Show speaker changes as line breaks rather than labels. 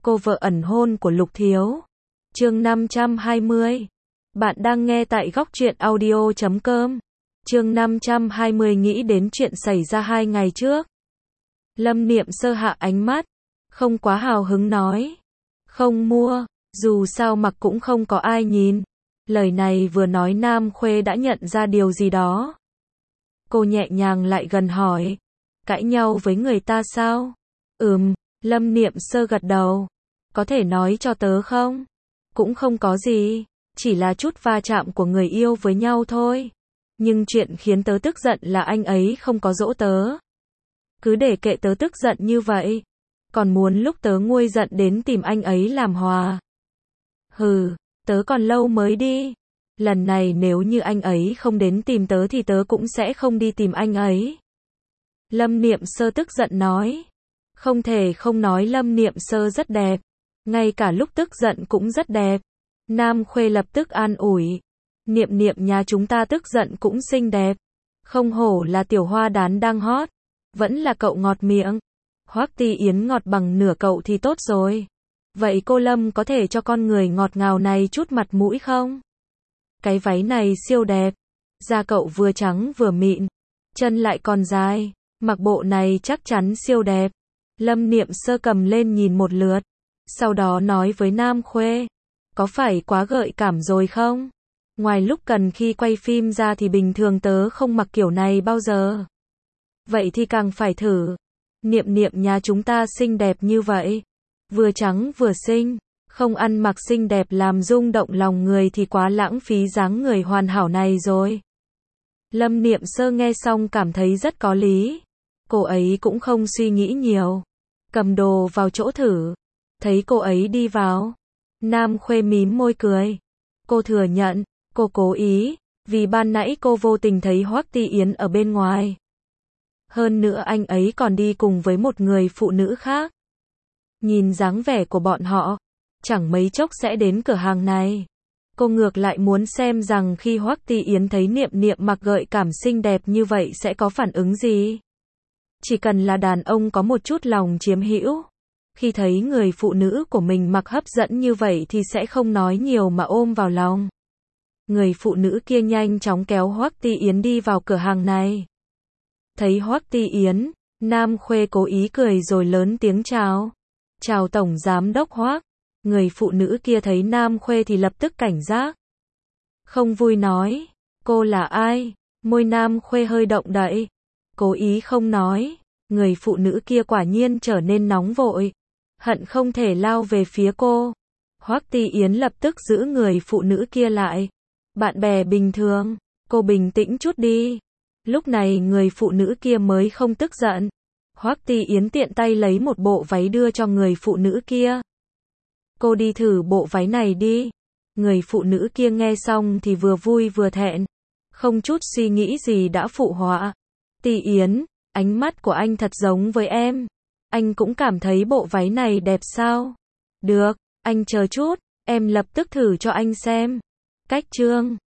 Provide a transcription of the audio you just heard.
cô vợ ẩn hôn của Lục Thiếu. Chương 520. Bạn đang nghe tại góc truyện audio.com. Chương 520 nghĩ đến chuyện xảy ra 2 ngày trước. Lâm Niệm Sơ hạ ánh mắt, không quá hào hứng nói. Không mua, dù sao mặc cũng không có ai nhìn. Lời này vừa nói Nam Khuê đã nhận ra điều gì đó. Cô nhẹ nhàng lại gần hỏi. Cãi nhau với người ta sao? Lâm Niệm Sơ gật đầu. Có thể nói cho tớ không? Cũng không có gì, chỉ là chút va chạm của người yêu với nhau thôi. Nhưng chuyện khiến tớ tức giận là anh ấy không có dỗ tớ. Cứ để kệ tớ tức giận như vậy. Còn muốn lúc tớ nguôi giận đến tìm anh ấy làm hòa. Tớ còn lâu mới đi. Lần này nếu như anh ấy không đến tìm tớ thì tớ cũng sẽ không đi tìm anh ấy. Lâm Niệm Sơ tức giận nói. Không thể không nói Lâm Niệm Sơ rất đẹp. Ngay cả lúc tức giận cũng rất đẹp. Nam Khuê lập tức an ủi. Niệm Niệm nhà chúng ta tức giận cũng xinh đẹp. Không hổ là tiểu hoa đán đang hot. Vẫn là cậu ngọt miệng. Hoắc Ti Yến ngọt bằng nửa cậu thì tốt rồi. Vậy cô Lâm có thể cho con người ngọt ngào này chút mặt mũi không? Cái váy này siêu đẹp. Da cậu vừa trắng vừa mịn. Chân lại còn dài. Mặc bộ này chắc chắn siêu đẹp. Lâm Niệm Sơ cầm lên nhìn một lượt. Sau đó nói với Nam Khuê. Có phải quá gợi cảm rồi không? Ngoài lúc cần khi quay phim ra thì bình thường tớ không mặc kiểu này bao giờ. Vậy thì càng phải thử. Niệm Niệm nhà chúng ta xinh đẹp như vậy. Vừa trắng vừa xinh. Không ăn mặc xinh đẹp làm rung động lòng người thì quá lãng phí dáng người hoàn hảo này rồi. Lâm Niệm Sơ nghe xong cảm thấy rất có lý. Cô ấy cũng không suy nghĩ nhiều. Cầm đồ vào chỗ thử. Thấy cô ấy đi vào. Nam Khuê mím môi cười. Cô thừa nhận, cô cố ý. Vì ban nãy cô vô tình thấy Hoắc Ti Yến ở bên ngoài. Hơn nữa anh ấy còn đi cùng với một người phụ nữ khác. Nhìn dáng vẻ của bọn họ, chẳng mấy chốc sẽ đến cửa hàng này. Cô ngược lại muốn xem rằng khi Hoắc Ti Yến thấy Niệm Niệm mặc gợi cảm xinh đẹp như vậy sẽ có phản ứng gì. Chỉ cần là đàn ông có một chút lòng chiếm hữu, khi thấy người phụ nữ của mình mặc hấp dẫn như vậy thì sẽ không nói nhiều mà ôm vào lòng. Người phụ nữ kia nhanh chóng kéo Hoắc Ti Yến đi vào cửa hàng này. Thấy Hoắc Ti Yến, Nam Khuê cố ý cười rồi lớn tiếng chào. Chào Tổng Giám Đốc Hoắc. Người phụ nữ kia thấy Nam Khuê thì lập tức cảnh giác. Không vui nói. Cô là ai? Môi Nam Khuê hơi động đậy. Cố ý không nói. Người phụ nữ kia quả nhiên trở nên nóng vội. Hận không thể lao về phía cô. Hoắc Ti Yến lập tức giữ người phụ nữ kia lại. Bạn bè bình thường. Cô bình tĩnh chút đi. Lúc này người phụ nữ kia mới không tức giận. Hoắc Ti Yến tiện tay lấy một bộ váy đưa cho người phụ nữ kia. Cô đi thử bộ váy này đi. Người phụ nữ kia nghe xong thì vừa vui vừa thẹn. Không chút suy nghĩ gì đã phụ họa. Ti Yến, ánh mắt của anh thật giống với em. Anh cũng cảm thấy bộ váy này đẹp sao? Được, anh chờ chút, em lập tức thử cho anh xem. Cách chương